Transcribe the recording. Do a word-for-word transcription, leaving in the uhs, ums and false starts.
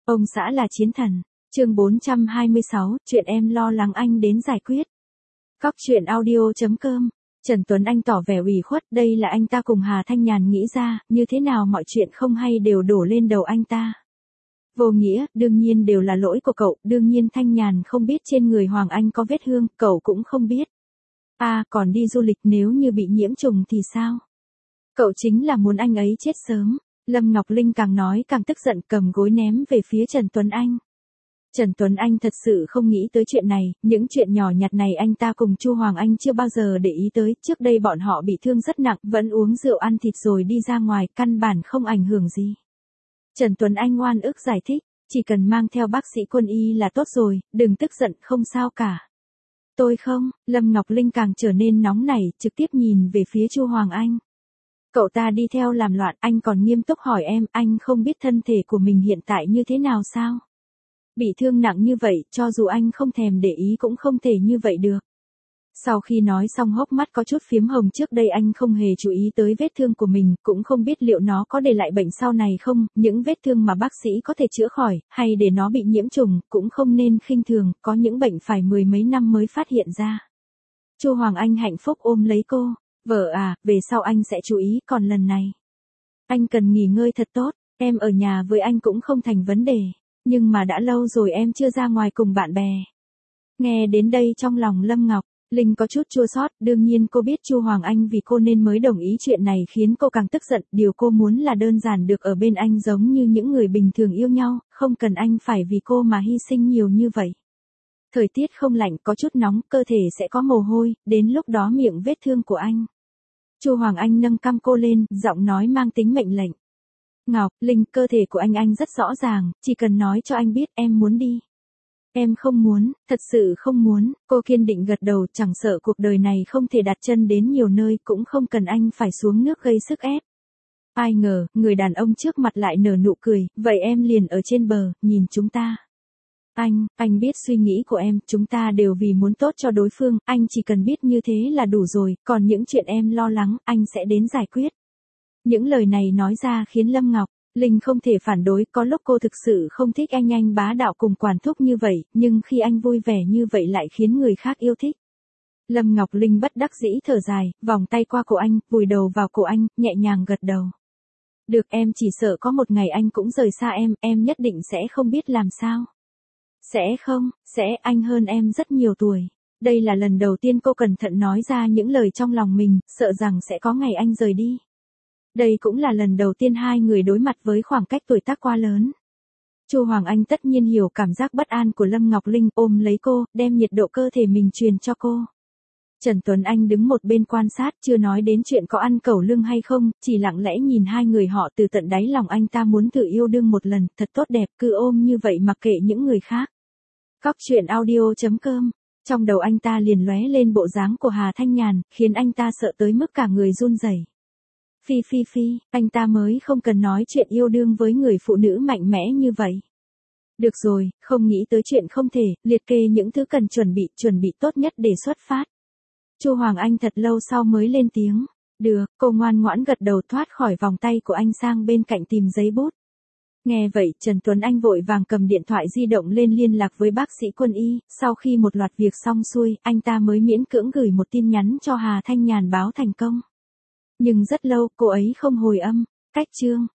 Ông xã là chiến thần. Chương bốn trăm hai mươi sáu, chuyện em lo lắng anh đến giải quyết. Cóc truyện audio chấm com. Trần Tuấn Anh tỏ vẻ ủy khuất, đây là anh ta cùng Hà Thanh Nhàn nghĩ ra, như thế nào mọi chuyện không hay đều đổ lên đầu anh ta. Vô nghĩa, đương nhiên đều là lỗi của cậu, đương nhiên Thanh Nhàn không biết trên người Hoàng Anh có vết thương, cậu cũng không biết. À, còn đi du lịch nếu như bị nhiễm trùng thì sao? Cậu chính là muốn anh ấy chết sớm. Lâm Ngọc Linh càng nói càng tức giận, cầm gối ném về phía Trần Tuấn Anh. Trần Tuấn Anh thật sự không nghĩ tới chuyện này, những chuyện nhỏ nhặt này anh ta cùng Chu Hoàng Anh chưa bao giờ để ý tới, trước đây bọn họ bị thương rất nặng, vẫn uống rượu ăn thịt rồi đi ra ngoài, căn bản không ảnh hưởng gì. Trần Tuấn Anh oan ức giải thích, chỉ cần mang theo bác sĩ quân y là tốt rồi, đừng tức giận, không sao cả. Tôi không, Lâm Ngọc Linh càng trở nên nóng nảy, trực tiếp nhìn về phía Chu Hoàng Anh. Cậu ta đi theo làm loạn, anh còn nghiêm túc hỏi em, anh không biết thân thể của mình hiện tại như thế nào sao? Bị thương nặng như vậy, cho dù anh không thèm để ý cũng không thể như vậy được. Sau khi nói xong hốc mắt có chút phiếm hồng, trước đây anh không hề chú ý tới vết thương của mình, cũng không biết liệu nó có để lại bệnh sau này không, những vết thương mà bác sĩ có thể chữa khỏi, hay để nó bị nhiễm trùng, cũng không nên khinh thường, có những bệnh phải mười mấy năm mới phát hiện ra. Chu Hoàng Anh hạnh phúc ôm lấy cô, vợ à, về sau anh sẽ chú ý, còn lần này. Anh cần nghỉ ngơi thật tốt, em ở nhà với anh cũng không thành vấn đề. Nhưng mà đã lâu rồi em chưa ra ngoài cùng bạn bè. Nghe đến đây trong lòng Lâm Ngọc Linh có chút chua xót, đương nhiên cô biết Chu Hoàng Anh vì cô nên mới đồng ý, chuyện này khiến cô càng tức giận, điều cô muốn là đơn giản được ở bên anh giống như những người bình thường yêu nhau, không cần anh phải vì cô mà hy sinh nhiều như vậy. Thời tiết không lạnh, có chút nóng, cơ thể sẽ có mồ hôi, đến lúc đó miệng vết thương của anh. Chu Hoàng Anh nâng cằm cô lên, giọng nói mang tính mệnh lệnh. Ngọc Linh, cơ thể của anh anh rất rõ ràng, chỉ cần nói cho anh biết em muốn đi. Em không muốn, thật sự không muốn, cô kiên định gật đầu, chẳng sợ cuộc đời này không thể đặt chân đến nhiều nơi, cũng không cần anh phải xuống nước gây sức ép. Ai ngờ, người đàn ông trước mặt lại nở nụ cười, vậy em liền ở trên bờ, nhìn chúng ta. Anh, anh biết suy nghĩ của em, chúng ta đều vì muốn tốt cho đối phương, anh chỉ cần biết như thế là đủ rồi, còn những chuyện em lo lắng, anh sẽ đến giải quyết. Những lời này nói ra khiến Lâm Ngọc Linh không thể phản đối, có lúc cô thực sự không thích anh anh bá đạo cùng quản thúc như vậy, nhưng khi anh vui vẻ như vậy lại khiến người khác yêu thích. Lâm Ngọc Linh bất đắc dĩ thở dài, vòng tay qua cổ anh, vùi đầu vào cổ anh, nhẹ nhàng gật đầu. Được, em chỉ sợ có một ngày anh cũng rời xa em, em nhất định sẽ không biết làm sao. Sẽ không, sẽ, anh hơn em rất nhiều tuổi. Đây là lần đầu tiên cô cẩn thận nói ra những lời trong lòng mình, sợ rằng sẽ có ngày anh rời đi. Đây cũng là lần đầu tiên hai người đối mặt với khoảng cách tuổi tác quá lớn. Chu Hoàng Anh tất nhiên hiểu cảm giác bất an của Lâm Ngọc Linh, ôm lấy cô, đem nhiệt độ cơ thể mình truyền cho cô. Trần Tuấn Anh đứng một bên quan sát, chưa nói đến chuyện có ăn cẩu lương hay không, chỉ lặng lẽ nhìn hai người họ, từ tận đáy lòng anh ta muốn thử yêu đương một lần, thật tốt đẹp, cứ ôm như vậy mặc kệ những người khác. Cóc truyện audio chấm com. Trong đầu anh ta liền lóe lên bộ dáng của Hà Thanh Nhàn, khiến anh ta sợ tới mức cả người run rẩy. Phi phi phi, anh ta mới không cần nói chuyện yêu đương với người phụ nữ mạnh mẽ như vậy. Được rồi, không nghĩ tới chuyện không thể, liệt kê những thứ cần chuẩn bị, chuẩn bị tốt nhất để xuất phát. Chu Hoàng Anh thật lâu sau mới lên tiếng. Được, cô ngoan ngoãn gật đầu, thoát khỏi vòng tay của anh sang bên cạnh tìm giấy bút. Nghe vậy, Trần Tuấn Anh vội vàng cầm điện thoại di động lên liên lạc với bác sĩ quân y, sau khi một loạt việc xong xuôi, anh ta mới miễn cưỡng gửi một tin nhắn cho Hà Thanh Nhàn báo thành công. Nhưng rất lâu, cô ấy không hồi âm. Cách chương